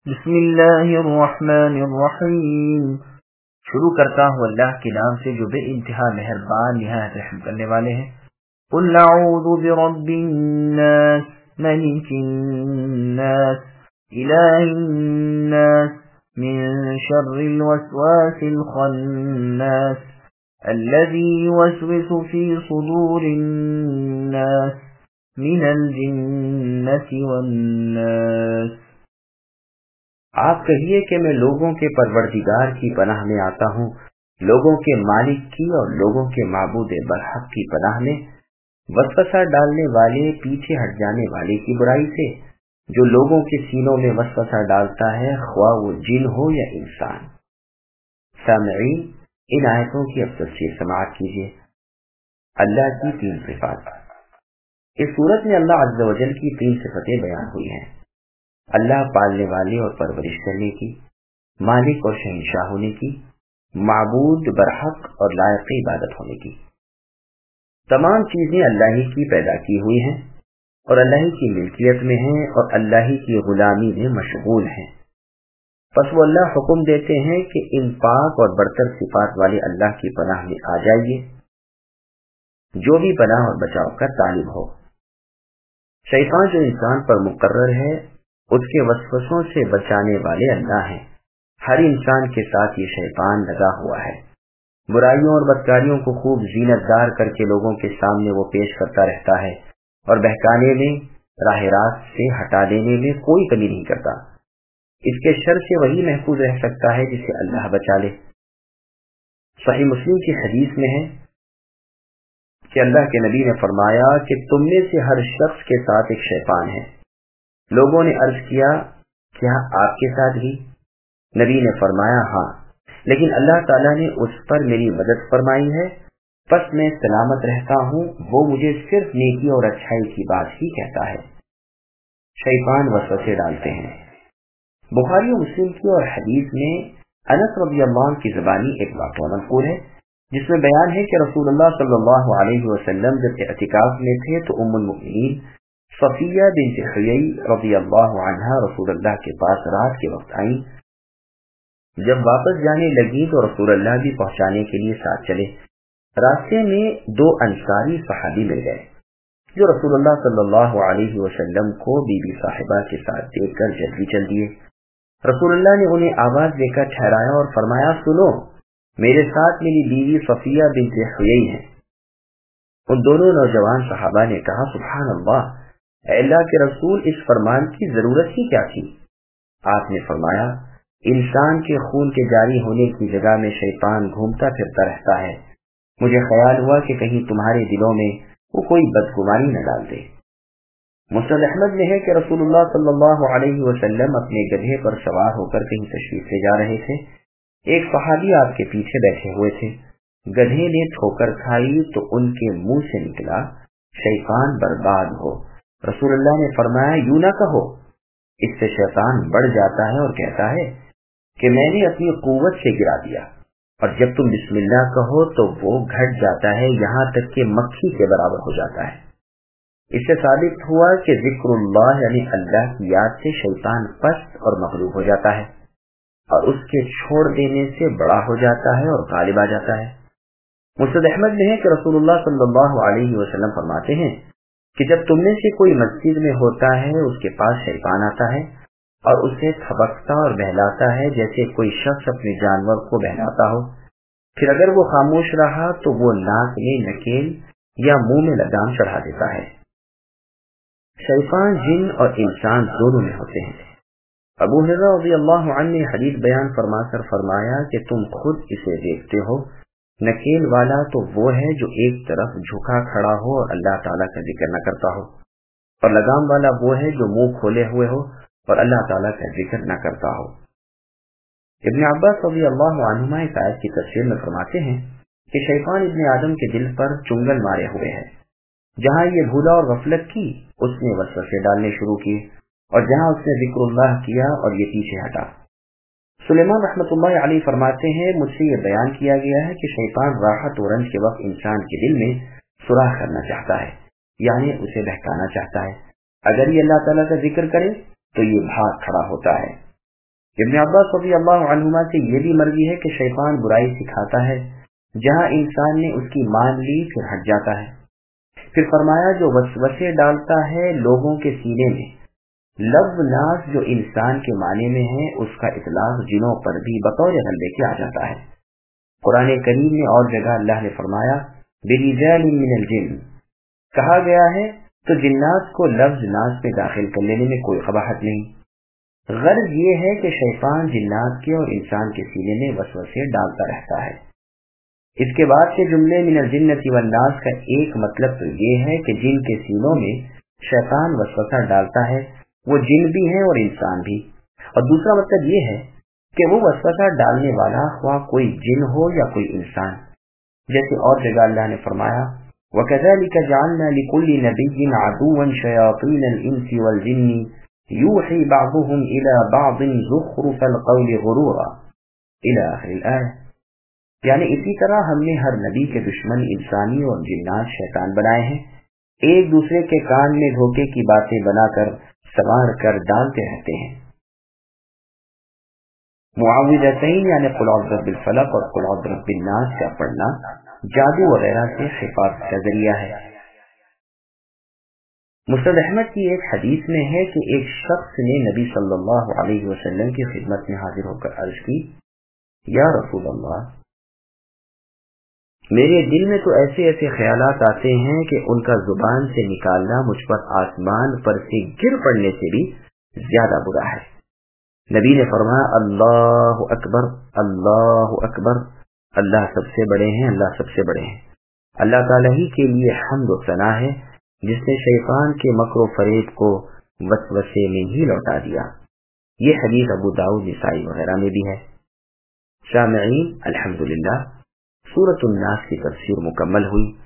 بسم اللہ الرحمن الرحیم۔ شروع کرتا ہوں اللہ کے نام سے جو بے انتہا مہربان نہایت رحم کرنے والے ہیں۔ قل اعوذ برب الناس ملک الناس الہ الناس من شر الوسواس الخناس الذي يوسوس في صدور الناس من الجنة والناس۔ آپ کہیے کہ میں لوگوں کے پروردگار کی پناہ میں آتا ہوں، لوگوں کے مالک کی اور لوگوں کے معبود برحق کی پناہ میں، وسوسہ ڈالنے والے پیچھے ہٹ جانے والے کی برائی سے، جو لوگوں کے سینوں میں وسوسہ ڈالتا ہے، خواہ وہ جن ہو یا انسان۔ سامعین، ان آیتوں کی اب تفسیر سماعت کیجیے۔ اللہ کی 3 صفات۔ اس صورت میں اللہ عز و جل کی 3 صفتیں بیان ہوئی ہیں: اللہ پالنے والے اور پرورش کرنے کی، مالک اور شہنشاہ ہونے کی، معبود برحق اور لائق عبادت ہونے کی۔ تمام چیزیں اللہ ہی کی پیدا کی ہوئی ہیں اور اللہ ہی کی ملکیت میں ہیں اور اللہ ہی کی غلامی میں مشغول ہیں۔ پس وہ اللہ حکم دیتے ہیں کہ ان پاک اور برتر صفات والے اللہ کی پناہ میں آ جائیے، جو بھی پناہ اور بچاؤ کا طالب ہو۔ شیطان جو انسان پر مقرر ہے، اس کے وسوسوں سے بچانے والے اللہ ہیں۔ ہر انسان کے ساتھ یہ شیطان لگا ہوا ہے۔ برائیوں اور بدکاریوں کو خوب زینت دار کر کے لوگوں کے سامنے وہ پیش کرتا رہتا ہے اور بہکانے میں، راہ راست سے ہٹا دینے میں کوئی کمی نہیں کرتا۔ اس کے شر سے وہی محفوظ رہ سکتا ہے جسے اللہ بچا لے۔ صحیح مسلم کی حدیث میں ہے کہ اللہ کے نبی نے فرمایا کہ تم میں سے ہر شخص کے ساتھ ایک شیطان ہے۔ لوگوں نے عرض کیا، کیا آپ کے ساتھ بھی؟ نبی نے فرمایا، ہاں، لیکن اللہ تعالیٰ نے اس پر میری مدد فرمائی ہے، پس میں سلامت رہتا ہوں۔ وہ مجھے صرف نیکی اور اچھائی کی بات ہی کہتا ہے۔ شیطان وسوسے ڈالتے ہیں۔ بخاری و مسلم کی اور حدیث میں انس رضی اللہ عنہ کی زبانی ایک واقعہ منقول ہے، جس میں بیان ہے کہ رسول اللہ صلی اللہ علیہ وسلم جب اعتکاف میں تھے تو ام المؤمنین صفیہ بنت حیی رضی اللہ عنہا رسول اللہ کے پاس رات کے وقت آئیں۔ جب واپس جانے لگی تو رسول اللہ بھی پہنچانے کے لیے ساتھ چلے۔ راستے میں 2 انصاری صحابی مل گئے جو رسول اللہ صلی اللہ علیہ وسلم کو بی بی صاحبہ کے ساتھ دیکھ کر جلدی چل دیے۔ رسول اللہ نے انہیں آواز دے کر ٹھہرایا اور فرمایا، سنو، میرے ساتھ میری بیوی صفیہ بنت حیی ہے۔ ان دونوں نوجوان صحابہ نے کہا، سبحان اللہ، اے اللہ کے رسول، اس فرمان کی ضرورت ہی کیا تھی؟ آپ نے فرمایا، انسان کے خون کے جاری ہونے کی جگہ میں شیطان گھومتا پھرتا رہتا ہے، مجھے خیال ہوا کہ کہیں تمہارے دلوں میں وہ کوئی بدگمانی نہ ڈال دے۔ مسند احمد میں ہے کہ رسول اللہ صلی اللہ علیہ وسلم اپنے گدھے پر سوار ہو کر کہیں تشریف لے جا رہے تھے۔ ایک صحابی آپ کے پیچھے بیٹھے ہوئے تھے۔ گدھے نے ٹھوکر کھائی تو ان کے منہ سے نکلا، شیطان برباد ہو۔ رسول اللہ نے فرمایا، یوں نہ کہو، اس سے شیطان بڑھ جاتا ہے اور کہتا ہے کہ میں نے اپنی قوت سے گرا دیا، اور جب تم بسم اللہ کہو تو وہ گھٹ جاتا ہے، یہاں تک کہ مکھی کے برابر ہو جاتا ہے۔ اس سے ثابت ہوا کہ ذکر اللہ یعنی اللہ کی یاد سے شیطان پست اور مغلوب ہو جاتا ہے اور اس کے چھوڑ دینے سے بڑا ہو جاتا ہے اور غالب آ جاتا ہے۔ مسند احمد میں ہے کہ رسول اللہ صلی اللہ علیہ وسلم فرماتے ہیں کہ جب تم میں سے کوئی مسجد میں ہوتا ہے، اس کے پاس شیطان آتا ہے اور اسے تھبکتا اور بہلاتا ہے جیسے کوئی شخص اپنے جانور کو بہلاتا ہو۔ پھر اگر وہ خاموش رہا تو وہ ناک میں نکیل یا منہ میں لگام چڑھا دیتا ہے۔ شیطان جن اور انسان دونوں میں ہوتے ہیں۔ ابو ہریرہ رضی اللہ عنہ نے حدیث بیان فرما کر فرمایا کہ تم خود اسے دیکھتے ہو، نکیل والا تو وہ ہے جو ایک طرف جھکا کھڑا ہو اور اللہ تعالیٰ کا ذکر نہ کرتا ہو، اور لگام والا وہ ہے جو منہ کھولے ہوئے ہو اور اللہ تعالیٰ کا ذکر نہ کرتا ہو۔ ابن عباس رضی اللہ عنہما اس آیت کی تفسیر میں فرماتے ہیں کہ شیطان ابن آدم کے دل پر چنگل مارے ہوئے ہے۔ جہاں یہ بھولا اور غفلت کی، اس نے وسوسے ڈالنے شروع کیے، اور جہاں اس نے ذکر اللہ کیا اور یہ پیچھے ہٹا۔ سلیمان رحمۃ اللہ علیہ فرماتے ہیں، مجھ سے یہ بیان کیا گیا ہے کہ شیطان راحت و رنج کے وقت انسان کے دل میں سوراخ کرنا چاہتا ہے، یعنی اسے بہکانا چاہتا ہے۔ اگر یہ اللہ تعالیٰ کا ذکر کرے تو یہ بھاگ کھڑا ہوتا ہے، ابن عباس رضی اللہ عنہما سے یہ بھی مروی ہے کہ شیطان برائی سکھاتا ہے، جہاں انسان نے اس کی مان لی پھر ہٹ جاتا ہے۔ پھر فرمایا جو وسوسے ڈالتا ہے لوگوں کے سینے میں، لفظ ناس جو انسان کے معنی میں ہے اس کا اطلاق جنوں پر بھی بطور غلبے کے آ جاتا ہے۔ قرآن کریم میں اور جگہ اللہ نے فرمایا برجال من الجن، کہا گیا ہے تو جنات کو لفظ ناس میں داخل کر لینے میں کوئی قباحت نہیں۔ غرض یہ ہے کہ شیطان جنات کے اور انسان کے سینے میں وسوسے ڈالتا رہتا ہے۔ اس کے بعد کے جملے من الجنۃ والناس کا ایک مطلب تو یہ ہے کہ جن کے سینوں میں شیطان وسوسہ ڈالتا ہے وہ جن بھی ہیں اور انسان بھی، اور دوسرا مطلب یہ ہے کہ وہ وسوسہ ڈالنے والا خواہ کوئی جن ہو یا کوئی انسان، جیسے اور جگہ اللہ نے فرمایا وَكَذَلِكَ جَعَلْنَا لِكُلِّ نَبِيٍّ عَدُوًّا شَيَاطِينَ الْإِنسِ وَالْجِنِّ يُوحِي بَعْضُهُمْ إِلَى بَعْضٍ زُخْرُفَ الْقَوْلِ غُرُورًا إِلَى آخِرِ الْآيَةِ، یعنی اسی طرح ہم نے ہر نبی کے دشمن انسانی اور جنات شیطان بنائے ہیں، ایک دوسرے کے کان میں دھوکے کی باتیں بنا کر سوار کر ڈالتے رہتے ہیں۔ معوذتین یعنی قل اعوذ برب الفلق اور قل اعوذ برب الناس کا پڑھنا جادو وغیرہ سے حفاظت کا ذریعہ ہے۔ مسند احمد کی ایک حدیث میں ہے کہ ایک شخص نے نبی صلی اللہ علیہ وسلم کی خدمت میں حاضر ہو کر عرض کی یا رسول اللہ، میرے دل میں تو ایسے ایسے خیالات آتے ہیں کہ ان کا زبان سے نکالنا مجھ پر آسمان پر سے گر پڑنے سے بھی زیادہ برا ہے۔ نبی نے فرمایا اللہ اکبر اللہ اکبر، اللہ سب سے بڑے ہیں، اللہ سب سے بڑے ہیں۔ اللہ تعالیٰ ہی کے لیے حمد و ثنا ہے جس نے شیطان کے مکر و فریب کو وسوسے میں ہی لوٹا دیا۔ یہ حدیث ابو داؤد نسائی وغیرہ میں بھی ہے۔ سامعین، الحمدللہ سورۃ الناس کی تفسیر مکمل ہوئی۔